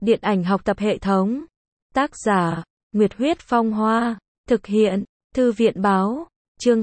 Điện ảnh học tập hệ thống. Tác giả, Nguyệt Huyết Phong Hoa. Thực hiện, Thư viện Báo. Chương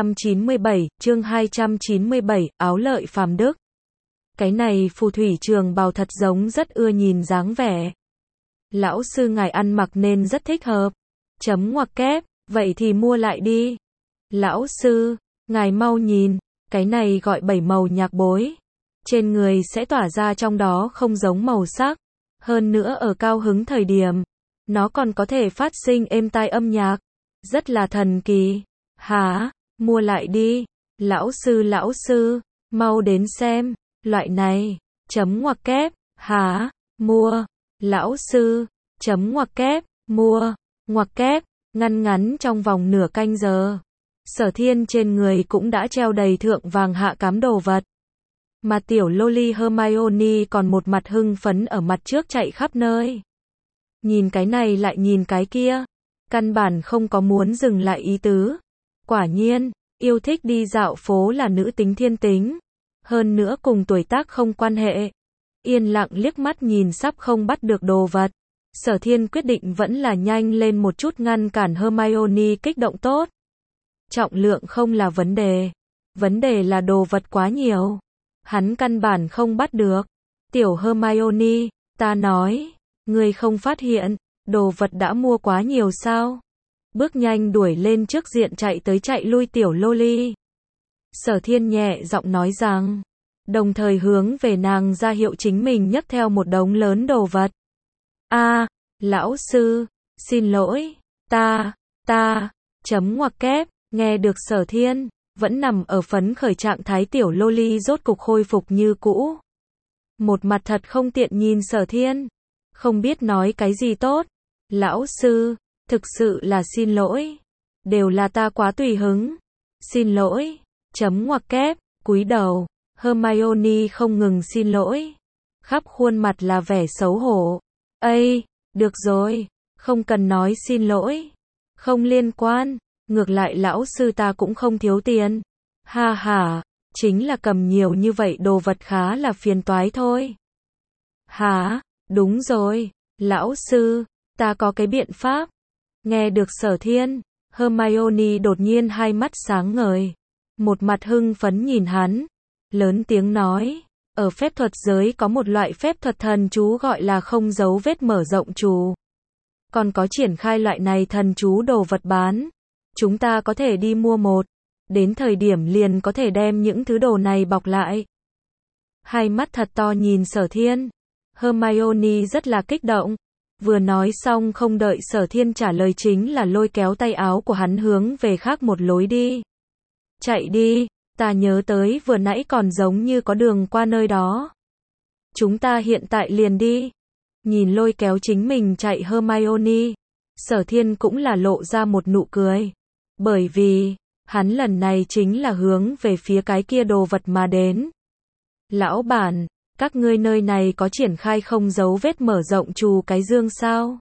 297, áo lợi phàm đức. Cái này phù thủy trường bào thật giống rất ưa nhìn dáng vẻ. Lão sư ngài ăn mặc nên rất thích hợp. Chấm ngoặc kép, vậy thì mua lại đi. Lão sư, ngài mau nhìn, cái này gọi 7 màu nhạc bối. Trên người sẽ tỏa ra trong đó không giống màu sắc. Hơn nữa ở cao hứng thời điểm, nó còn có thể phát sinh êm tai âm nhạc. Rất là thần kỳ. Hả? Mua lại đi. Lão sư, mau đến xem. Loại này. Chấm ngoặc kép. Hả? Mua. Lão sư. Chấm ngoặc kép. Mua. Ngoặc kép. Ngắn trong vòng nửa canh giờ. Sở Thiên trên người cũng đã treo đầy thượng vàng hạ cám đồ vật. Mà tiểu loli Hermione còn một mặt hưng phấn ở mặt trước chạy khắp nơi. Nhìn cái này lại nhìn cái kia. Căn bản không có muốn dừng lại ý tứ. Quả nhiên, yêu thích đi dạo phố là nữ tính thiên tính. Hơn nữa cùng tuổi tác không quan hệ. Yên lặng liếc mắt nhìn sắp không bắt được đồ vật. Sở Thiên quyết định vẫn là nhanh lên một chút ngăn cản Hermione kích động tốt. Trọng lượng không là vấn đề. Vấn đề là đồ vật quá nhiều. Hắn căn bản không bắt được. Tiểu Hermione, ta nói, ngươi không phát hiện, đồ vật đã mua quá nhiều sao? Bước nhanh đuổi lên trước diện chạy tới chạy lui tiểu loli. Sở Thiên nhẹ giọng nói rằng, đồng thời hướng về nàng ra hiệu chính mình nhấc theo một đống lớn đồ vật. Lão sư, xin lỗi, chấm ngoặc kép, nghe được Sở Thiên, vẫn nằm ở phấn khởi trạng thái tiểu loli rốt cục khôi phục như cũ. Một mặt thật không tiện nhìn Sở Thiên, không biết nói cái gì tốt. Lão sư, thực sự là xin lỗi, đều là ta quá tùy hứng. Xin lỗi, chấm ngoặc kép, cúi đầu, Hermione không ngừng xin lỗi. Khắp khuôn mặt là vẻ xấu hổ. Được rồi, không cần nói xin lỗi. Không liên quan, ngược lại lão sư ta cũng không thiếu tiền. Ha ha, chính là cầm nhiều như vậy đồ vật khá là phiền toái thôi. Hả, đúng rồi, lão sư, ta có cái biện pháp. Nghe được Sở Thiên, Hermione đột nhiên hai mắt sáng ngời. Một mặt hưng phấn nhìn hắn, lớn tiếng nói, ở phép thuật giới có một loại phép thuật thần chú gọi là không dấu vết mở rộng chú. Còn có triển khai loại này thần chú đồ vật bán. Chúng ta có thể đi mua một. Đến thời điểm liền có thể đem những thứ đồ này bọc lại. Hai mắt thật to nhìn Sở Thiên. Hermione rất là kích động. Vừa nói xong không đợi Sở Thiên trả lời chính là lôi kéo tay áo của hắn hướng về khác một lối đi. Chạy đi, ta nhớ tới vừa nãy còn giống như có đường qua nơi đó. Chúng ta hiện tại liền đi. Nhìn lôi kéo chính mình chạy Hermione, Sở Thiên cũng là lộ ra một nụ cười. Bởi vì, hắn lần này chính là hướng về phía cái kia đồ vật mà đến. Lão bản, các ngươi nơi này có triển khai không dấu vết mở rộng chú cái dương sao?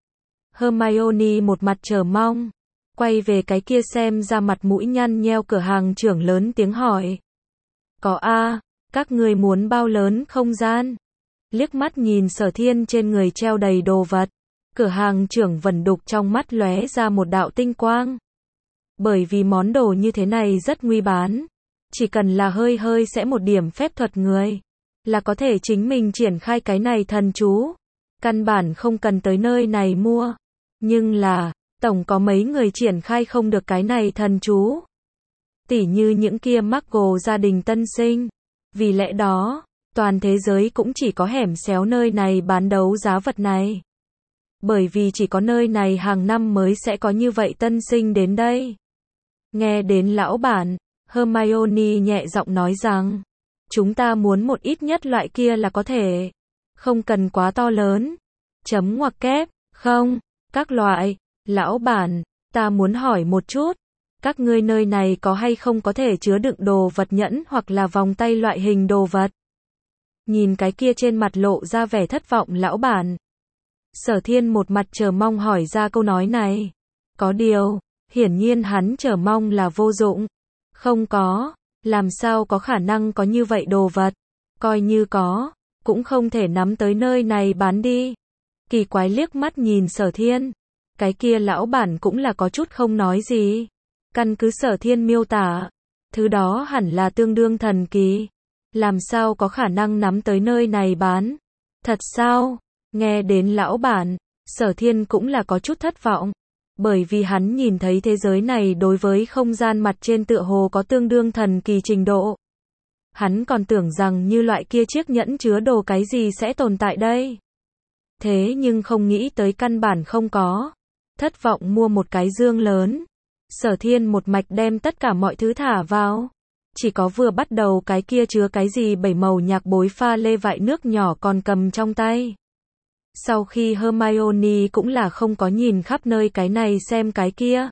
Hermione một mặt chờ mong, quay về cái kia xem ra mặt mũi nhăn nheo cửa hàng trưởng lớn tiếng hỏi. Có các ngươi muốn bao lớn không gian? Liếc mắt nhìn Sở Thiên trên người treo đầy đồ vật, cửa hàng trưởng vẩn đục trong mắt lóe ra một đạo tinh quang. Bởi vì món đồ như thế này rất nguy bán, chỉ cần là hơi sẽ một điểm phép thuật người, là có thể chính mình triển khai cái này thần chú. Căn bản không cần tới nơi này mua. Nhưng là, tổng có mấy người triển khai không được cái này thần chú. Tỉ như những kia Muggle gia đình tân sinh. Vì lẽ đó, toàn thế giới cũng chỉ có hẻm xéo nơi này bán đấu giá vật này. Bởi vì chỉ có nơi này hàng năm mới sẽ có như vậy tân sinh đến đây. Nghe đến lão bản, Hermione nhẹ giọng nói rằng, chúng ta muốn một ít nhất loại kia là có thể. Không cần quá to lớn. Chấm ngoặc kép, không, các loại. Lão bản, ta muốn hỏi một chút. Các ngươi nơi này có hay không có thể chứa đựng đồ vật nhẫn hoặc là vòng tay loại hình đồ vật? Nhìn cái kia trên mặt lộ ra vẻ thất vọng lão bản. Sở Thiên một mặt chờ mong hỏi ra câu nói này. Có điều, hiển nhiên hắn chờ mong là vô dụng. Không có, làm sao có khả năng có như vậy đồ vật. Coi như có, cũng không thể nắm tới nơi này bán đi. Kỳ quái liếc mắt nhìn Sở Thiên. Cái kia lão bản cũng là có chút không nói gì. Căn cứ Sở Thiên miêu tả, thứ đó hẳn là tương đương thần kỳ. Làm sao có khả năng nắm tới nơi này bán? Thật sao? Nghe đến lão bản, Sở Thiên cũng là có chút thất vọng. Bởi vì hắn nhìn thấy thế giới này đối với không gian mặt trên tựa hồ có tương đương thần kỳ trình độ. Hắn còn tưởng rằng như loại kia chiếc nhẫn chứa đồ cái gì sẽ tồn tại đây. Thế nhưng không nghĩ tới căn bản không có. Thất vọng mua một cái dương lớn. Sở Thiên một mạch đem tất cả mọi thứ thả vào. Chỉ có vừa bắt đầu cái kia chứa cái gì 7 màu nhạc bối pha lê vại nước nhỏ còn cầm trong tay. Sau khi Hermione cũng là không có nhìn khắp nơi cái này xem cái kia,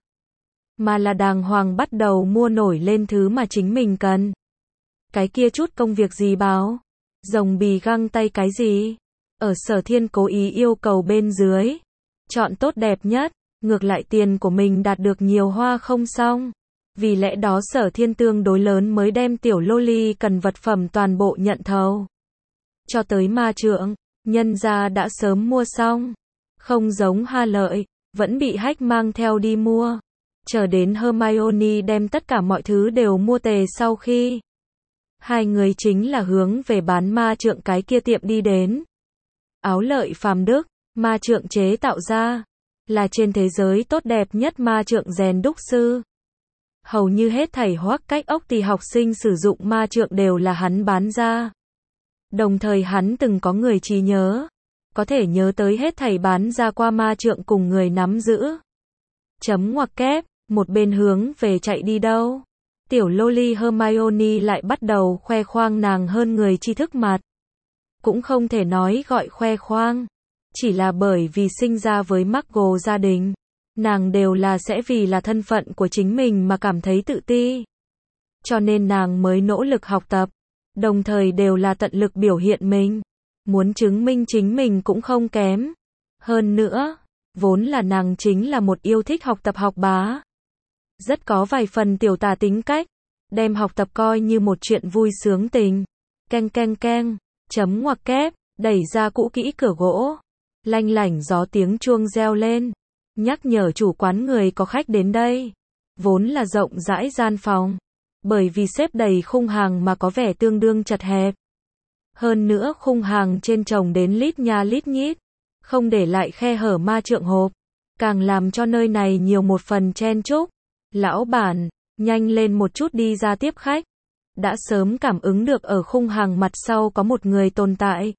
mà là đàng hoàng bắt đầu mua nổi lên thứ mà chính mình cần. Cái kia chút công việc gì báo, rồng bì găng tay cái gì, ở Sở Thiên cố ý yêu cầu bên dưới, chọn tốt đẹp nhất, ngược lại tiền của mình đạt được nhiều hoa không xong. Vì lẽ đó Sở Thiên tương đối lớn mới đem tiểu loli cần vật phẩm toàn bộ nhận thầu. Cho tới ma trượng, nhân gia đã sớm mua xong. Không giống Ha Lợi, vẫn bị Hách mang theo đi mua. Chờ đến Hermione đem tất cả mọi thứ đều mua tề sau khi. Hai người chính là hướng về bán ma trượng cái kia tiệm đi đến. Áo Lợi phàm đức, ma trượng chế tạo ra, là trên thế giới tốt đẹp nhất ma trượng rèn đúc sư. Hầu như hết thảy Hoắc Cách Ốc thì học sinh sử dụng ma trượng đều là hắn bán ra. Đồng thời hắn từng có người trí nhớ, có thể nhớ tới hết thảy bán ra qua ma trượng cùng người nắm giữ. Chấm ngoặc kép, một bên hướng về chạy đi đâu. Tiểu loli Hermione lại bắt đầu khoe khoang nàng hơn người tri thức mặt. Cũng không thể nói gọi khoe khoang, chỉ là bởi vì sinh ra với Muggle gia đình. Nàng đều là sẽ vì là thân phận của chính mình mà cảm thấy tự ti. Cho nên nàng mới nỗ lực học tập, đồng thời đều là tận lực biểu hiện mình. Muốn chứng minh chính mình cũng không kém. Hơn nữa, vốn là nàng chính là một yêu thích học tập học bá. Rất có vài phần tiểu tà tính cách, đem học tập coi như một chuyện vui sướng tình. Keng keng keng, chấm ngoặc kép, đẩy ra cũ kỹ cửa gỗ. Lanh lảnh gió tiếng chuông reo lên. Nhắc nhở chủ quán người có khách đến đây. Vốn là rộng rãi gian phòng, bởi vì xếp đầy khung hàng mà có vẻ tương đương chật hẹp. Hơn nữa khung hàng trên chồng đến lít nha lít nhít, không để lại khe hở ma trượng hộp, càng làm cho nơi này nhiều một phần chen chúc. Lão bản, nhanh lên một chút đi ra tiếp khách. Đã sớm cảm ứng được ở khung hàng mặt sau có một người tồn tại.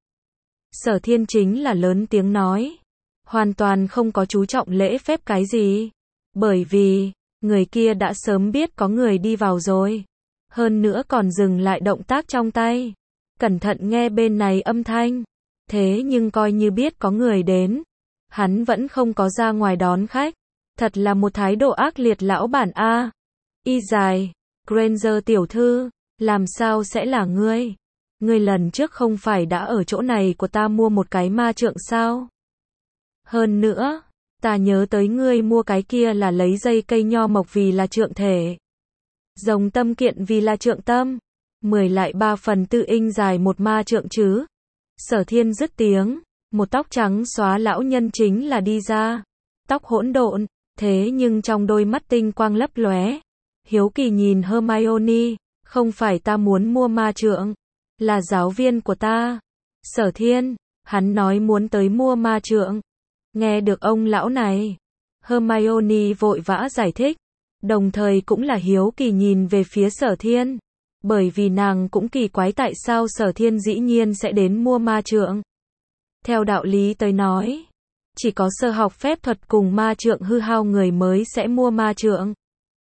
Sở Thiên chính là lớn tiếng nói. Hoàn toàn không có chú trọng lễ phép cái gì. Bởi vì, người kia đã sớm biết có người đi vào rồi. Hơn nữa còn dừng lại động tác trong tay. Cẩn thận nghe bên này âm thanh. Thế nhưng coi như biết có người đến. Hắn vẫn không có ra ngoài đón khách. Thật là một thái độ ác liệt lão bản A. Y dài, Granger tiểu thư, làm sao sẽ là ngươi? Ngươi lần trước không phải đã ở chỗ này của ta mua một cái ma trượng sao? Hơn nữa, ta nhớ tới ngươi mua cái kia là lấy dây cây nho mộc vì là trượng thể. Rồng tâm kiện vì là trượng tâm. 10 lại 3/4 inch dài một ma trượng chứ. Sở Thiên dứt tiếng, một tóc trắng xóa lão nhân chính là đi ra. Tóc hỗn độn, thế nhưng trong đôi mắt tinh quang lấp lóe. Hiếu kỳ nhìn Hermione, không phải ta muốn mua ma trượng, là giáo viên của ta. Sở Thiên, hắn nói muốn tới mua ma trượng. Nghe được ông lão này, Hermione vội vã giải thích, đồng thời cũng là hiếu kỳ nhìn về phía Sở Thiên, bởi vì nàng cũng kỳ quái tại sao Sở Thiên dĩ nhiên sẽ đến mua ma trượng. Theo đạo lý tới nói, chỉ có sơ học phép thuật cùng ma trượng hư hao người mới sẽ mua ma trượng.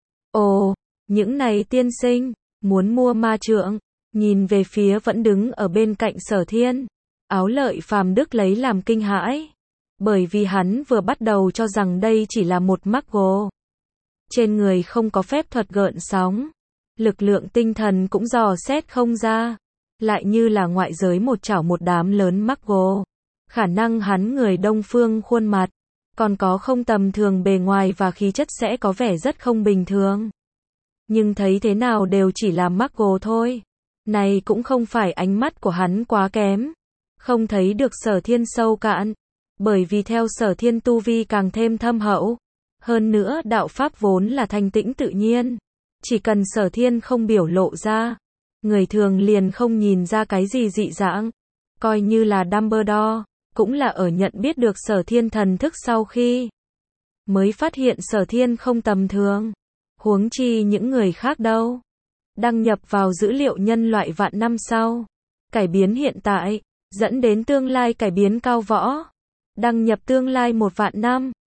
Ồ, những này tiên sinh, muốn mua ma trượng, nhìn về phía vẫn đứng ở bên cạnh Sở Thiên. Áo Lợi phàm đức lấy làm kinh hãi, bởi vì hắn vừa bắt đầu cho rằng đây chỉ là một Muggle. Trên người không có phép thuật gợn sóng, lực lượng tinh thần cũng dò xét không ra, lại như là ngoại giới một chảo một đám lớn Muggle. Khả năng hắn người Đông phương khuôn mặt, còn có không tầm thường bề ngoài và khí chất sẽ có vẻ rất không bình thường. Nhưng thấy thế nào đều chỉ là Muggle thôi. Này cũng không phải ánh mắt của hắn quá kém, không thấy được Sở Thiên sâu cạn, Bởi vì theo Sở Thiên tu vi càng thêm thâm hậu. Hơn nữa đạo pháp vốn là thanh tĩnh tự nhiên. Chỉ cần Sở Thiên không biểu lộ ra, người thường liền không nhìn ra cái gì dị dạng. Coi như là Dumbledore, cũng là ở nhận biết được Sở Thiên thần thức sau khi mới phát hiện Sở Thiên không tầm thường. Huống chi những người khác đâu. Đăng nhập vào dữ liệu nhân loại vạn năm sau. Cải biến hiện tại, dẫn đến tương lai cải biến cao võ. Đăng nhập tương lai 1 vạn năm.